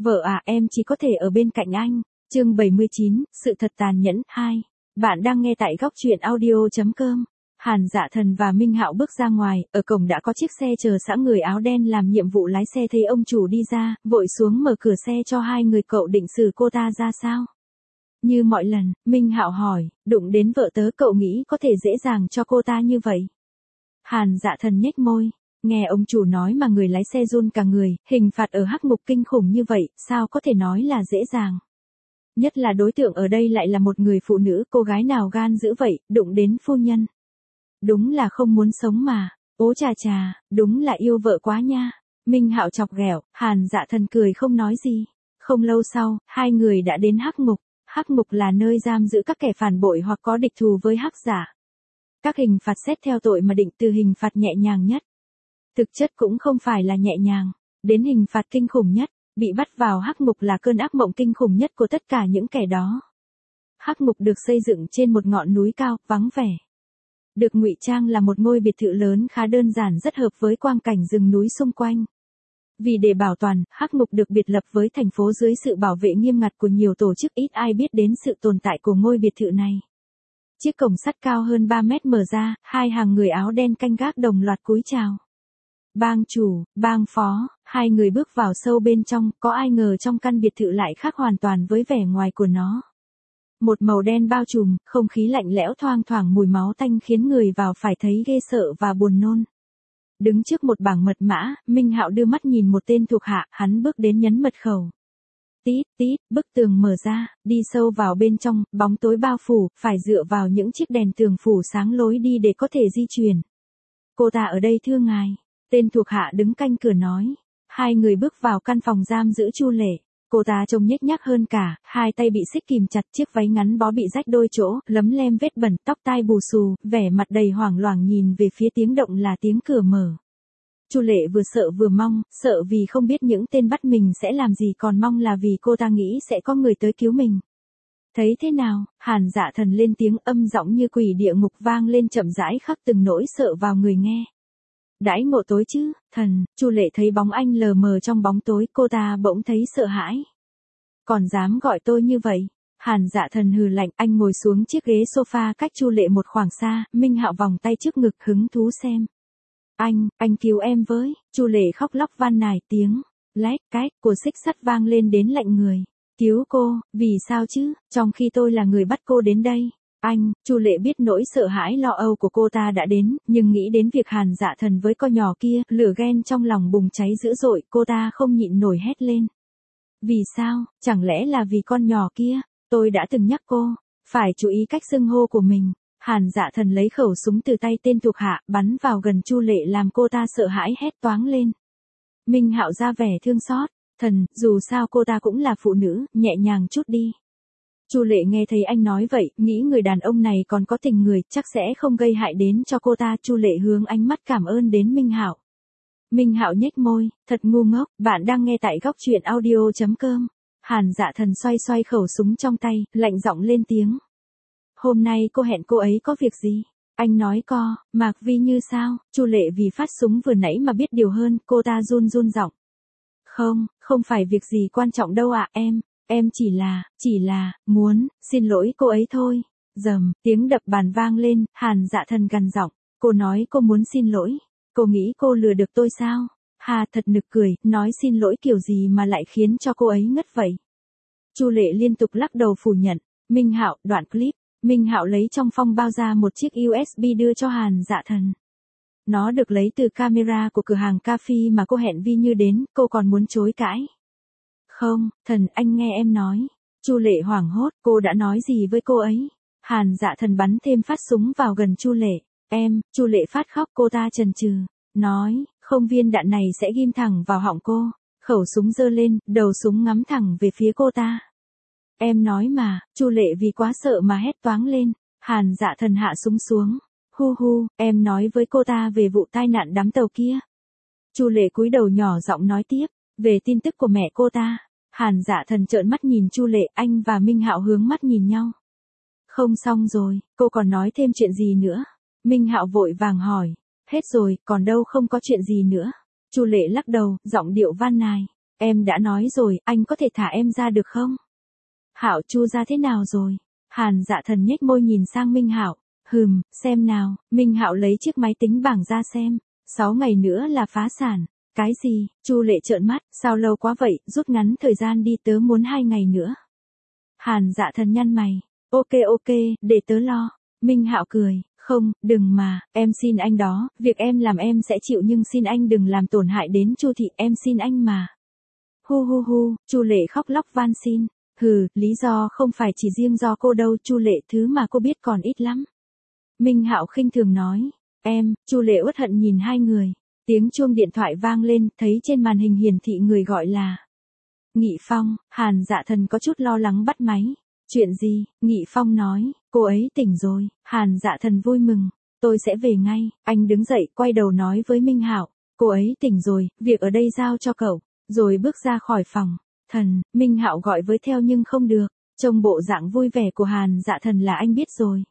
Vợ à, em chỉ có thể ở bên cạnh anh. Chương 79, sự thật tàn nhẫn 2. Bạn đang nghe tại góc truyện audio.com. Hàn Dạ Thần và Minh Hạo bước ra ngoài, ở cổng đã có chiếc xe chờ sẵn, người áo đen làm nhiệm vụ lái xe thấy ông chủ đi ra, vội xuống mở cửa xe cho hai người. Cậu định xử cô ta ra sao? Như mọi lần, Minh Hạo hỏi, đụng đến vợ tớ cậu nghĩ có thể dễ dàng cho cô ta như vậy? Hàn Dạ Thần nhếch môi. Nghe ông chủ nói mà người lái xe run cả người, hình phạt ở hắc ngục kinh khủng như vậy, sao có thể nói là dễ dàng? Nhất là đối tượng ở đây lại là một người phụ nữ, cô gái nào gan dữ vậy, đụng đến phu nhân. Đúng là không muốn sống mà, ố chà chà, đúng là yêu vợ quá nha. Minh Hạo chọc ghẹo, Hàn Dạ Thần cười không nói gì. Không lâu sau, hai người đã đến hắc ngục. Hắc ngục là nơi giam giữ các kẻ phản bội hoặc có địch thù với hắc giả. Các hình phạt xét theo tội mà định từ hình phạt nhẹ nhàng nhất. Thực chất cũng không phải là nhẹ nhàng, đến hình phạt kinh khủng nhất, bị bắt vào hắc ngục là cơn ác mộng kinh khủng nhất của tất cả những kẻ đó. Hắc ngục được xây dựng trên một ngọn núi cao, vắng vẻ. Được ngụy trang là một ngôi biệt thự lớn khá đơn giản, rất hợp với quang cảnh rừng núi xung quanh. Vì để bảo toàn, hắc ngục được biệt lập với thành phố dưới sự bảo vệ nghiêm ngặt của nhiều tổ chức, ít ai biết đến sự tồn tại của ngôi biệt thự này. Chiếc cổng sắt cao hơn 3 mét mở ra, hai hàng người áo đen canh gác đồng loạt cúi chào. Bang chủ, bang phó, hai người bước vào sâu bên trong, có ai ngờ trong căn biệt thự lại khác hoàn toàn với vẻ ngoài của nó. Một màu đen bao trùm, không khí lạnh lẽo, thoang thoảng mùi máu tanh khiến người vào phải thấy ghê sợ và buồn nôn. Đứng trước một bảng mật mã, Minh Hạo đưa mắt nhìn một tên thuộc hạ, hắn bước đến nhấn mật khẩu. Tít tít, bức tường mở ra, đi sâu vào bên trong, bóng tối bao phủ, phải dựa vào những chiếc đèn tường phủ sáng lối đi để có thể di chuyển. Cô ta ở đây thưa ngài. Tên thuộc hạ đứng canh cửa nói. Hai người bước vào căn phòng giam giữ Chu Lệ. Cô ta trông nhếch nhác hơn cả, hai tay bị xích kìm chặt, chiếc váy ngắn bó bị rách đôi chỗ, lấm lem vết bẩn, tóc tai bù xù, vẻ mặt đầy hoảng loạn nhìn về phía tiếng động là tiếng cửa mở. Chu Lệ vừa sợ vừa mong, sợ vì không biết những tên bắt mình sẽ làm gì, còn mong là vì cô ta nghĩ sẽ có người tới cứu mình. Thấy thế nào? Hàn Dạ Thần lên tiếng, âm giọng như quỷ địa ngục vang lên chậm rãi, khắc từng nỗi sợ vào người nghe. Đãi ngộ tối chứ, thần. Chu Lệ thấy bóng anh lờ mờ trong bóng tối, cô ta bỗng thấy sợ hãi. Còn dám gọi tôi như vậy? Hàn Dạ Thần hừ lạnh, anh ngồi xuống chiếc ghế sofa cách Chu Lệ một khoảng xa, Minh Hạo vòng tay trước ngực hứng thú xem. Anh cứu em với. Chu Lệ khóc lóc van nài, tiếng lách cách của xích sắt vang lên đến lạnh người. Cứu cô, vì sao chứ, trong khi tôi là người bắt cô đến đây. Chu Lệ biết nỗi sợ hãi lo âu của cô ta đã đến, nhưng nghĩ đến việc Hàn Dạ Thần với con nhỏ kia, lửa ghen trong lòng bùng cháy dữ dội, cô ta không nhịn nổi hét lên. Vì sao, chẳng lẽ là vì con nhỏ kia? Tôi đã từng nhắc cô, phải chú ý cách xưng hô của mình. Hàn Dạ Thần lấy khẩu súng từ tay tên thuộc hạ, bắn vào gần Chu Lệ làm cô ta sợ hãi hét toáng lên. Minh Hạo ra vẻ thương xót, thần, dù sao cô ta cũng là phụ nữ, nhẹ nhàng chút đi. Chu Lệ nghe thấy anh nói vậy, nghĩ người đàn ông này còn có tình người, chắc sẽ không gây hại đến cho cô ta. Chu Lệ hướng ánh mắt cảm ơn đến Minh Hạo. Minh Hạo nhếch môi, thật ngu ngốc. Bạn đang nghe tại góc truyện audio.com. Hàn Dạ Thần xoay xoay khẩu súng trong tay, lạnh giọng lên tiếng. Hôm nay cô hẹn cô ấy có việc gì? Anh nói Mạc Vi Như sao? Chu Lệ vì phát súng vừa nãy mà biết điều hơn, cô ta run giọng. Không phải việc gì quan trọng đâu ạ, em chỉ là, muốn, xin lỗi cô ấy thôi. Rầm, tiếng đập bàn vang lên, Hàn Dạ Thần gằn giọng, cô nói cô muốn xin lỗi, cô nghĩ cô lừa được tôi sao? Hà, thật nực cười, nói xin lỗi kiểu gì mà lại khiến cho cô ấy ngất vậy? Chu Lệ liên tục lắc đầu phủ nhận. Minh Hạo, đoạn clip. Minh Hạo lấy trong phong bao ra một chiếc USB đưa cho Hàn Dạ Thần. Nó được lấy từ camera của cửa hàng cà phê mà cô hẹn Vi Như đến, cô còn muốn chối cãi. Không, thần, anh nghe em nói. Chu Lệ hoảng hốt, cô đã nói gì với cô ấy? Hàn Dạ Thần bắn thêm phát súng vào gần Chu Lệ. Chu Lệ phát khóc, cô ta chần chừ, nói, không, viên đạn này sẽ ghim thẳng vào họng cô. Khẩu súng giơ lên, đầu súng ngắm thẳng về phía cô ta. Em nói mà, Chu Lệ vì quá sợ mà hét toáng lên. Hàn Dạ Thần hạ súng xuống. Hu, em nói với cô ta về vụ tai nạn đắm tàu kia. Chu Lệ cúi đầu nhỏ giọng nói tiếp, về tin tức của mẹ cô ta. Hàn Dạ Thần trợn mắt nhìn Chu Lệ, anh và Minh Hạo hướng mắt nhìn nhau. Không, xong rồi, cô còn nói thêm chuyện gì nữa? Minh Hạo vội vàng hỏi. Hết rồi, còn đâu, không có chuyện gì nữa. Chu Lệ lắc đầu, giọng điệu van nài. Em đã nói rồi, anh có thể thả em ra được không? Hạo Chu ra thế nào rồi? Hàn Dạ Thần nhếch môi nhìn sang Minh Hạo. Xem nào, Minh Hạo lấy chiếc máy tính bảng ra xem. 6 ngày nữa là phá sản. Cái gì? Chu Lệ trợn mắt, sao lâu quá vậy, rút ngắn thời gian đi, tớ muốn 2 ngày nữa. Hàn Dạ Thần nhăn mày. Ok, để tớ lo. Minh Hạo cười, không, đừng mà, em xin anh đó, việc em làm em sẽ chịu nhưng xin anh đừng làm tổn hại đến Chu thị, em xin anh mà. Hu, Chu Lệ khóc lóc van xin. Lý do không phải chỉ riêng do cô đâu Chu Lệ, thứ mà cô biết còn ít lắm. Minh Hạo khinh thường nói. Chu Lệ uất hận nhìn hai người. Tiếng chuông điện thoại vang lên, thấy trên màn hình hiển thị người gọi là Nghị Phong. Hàn Dạ Thần có chút lo lắng bắt máy. Chuyện gì? Nghị Phong nói, cô ấy tỉnh rồi. Hàn Dạ Thần vui mừng. Tôi sẽ về ngay. Anh đứng dậy, quay đầu nói với Minh Hạo. Cô ấy tỉnh rồi, việc ở đây giao cho cậu. Rồi bước ra khỏi phòng. Thần, Minh Hạo gọi với theo nhưng không được. Trông bộ dạng vui vẻ của Hàn Dạ Thần là anh biết rồi.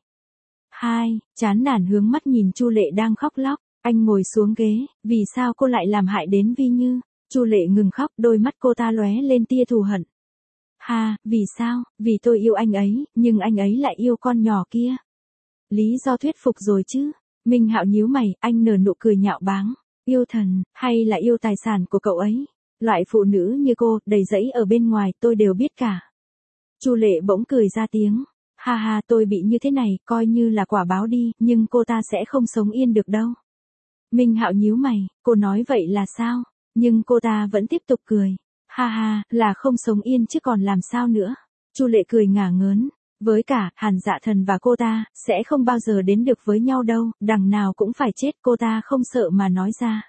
Chán nản hướng mắt nhìn Chu Lệ đang khóc lóc. Anh ngồi xuống ghế, vì sao cô lại làm hại đến Vi Như? Chu Lệ ngừng khóc, đôi mắt cô ta lóe lên tia thù hận. Vì sao? Vì tôi yêu anh ấy, nhưng anh ấy lại yêu con nhỏ kia. Lý do thuyết phục rồi chứ? Minh Hạo nhíu mày, anh nở nụ cười nhạo báng. Yêu thần, hay là yêu tài sản của cậu ấy? Loại phụ nữ như cô, đầy rẫy ở bên ngoài, tôi đều biết cả. Chu Lệ bỗng cười ra tiếng. Tôi bị như thế này, coi như là quả báo đi, nhưng cô ta sẽ không sống yên được đâu. Minh Hạo nhíu mày, cô nói vậy là sao? Nhưng cô ta vẫn tiếp tục cười. Là không sống yên chứ còn làm sao nữa. Chu Lệ cười ngả ngớn. Với cả, Hàn Dạ Thần và cô ta, sẽ không bao giờ đến được với nhau đâu, đằng nào cũng phải chết, cô ta không sợ mà nói ra.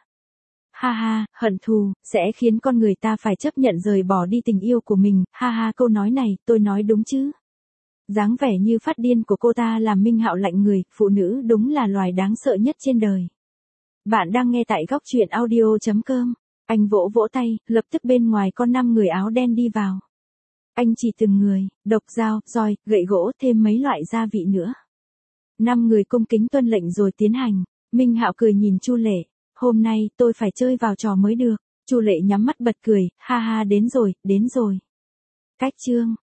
Hận thù, sẽ khiến con người ta phải chấp nhận rời bỏ đi tình yêu của mình, câu nói này, tôi nói đúng chứ. Dáng vẻ như phát điên của cô ta làm Minh Hạo lạnh người, phụ nữ đúng là loài đáng sợ nhất trên đời. Bạn đang nghe tại góc truyện audio.com. Anh vỗ vỗ tay, lập tức bên ngoài có 5 người áo đen đi vào. Anh chỉ từng người, độc dao, roi, gậy gỗ, thêm mấy loại gia vị nữa. 5 người cung kính tuân lệnh rồi tiến hành. Minh Hạo cười nhìn Chu Lệ. Hôm nay, tôi phải chơi vào trò mới được. Chu Lệ nhắm mắt bật cười, đến rồi. Cách chương.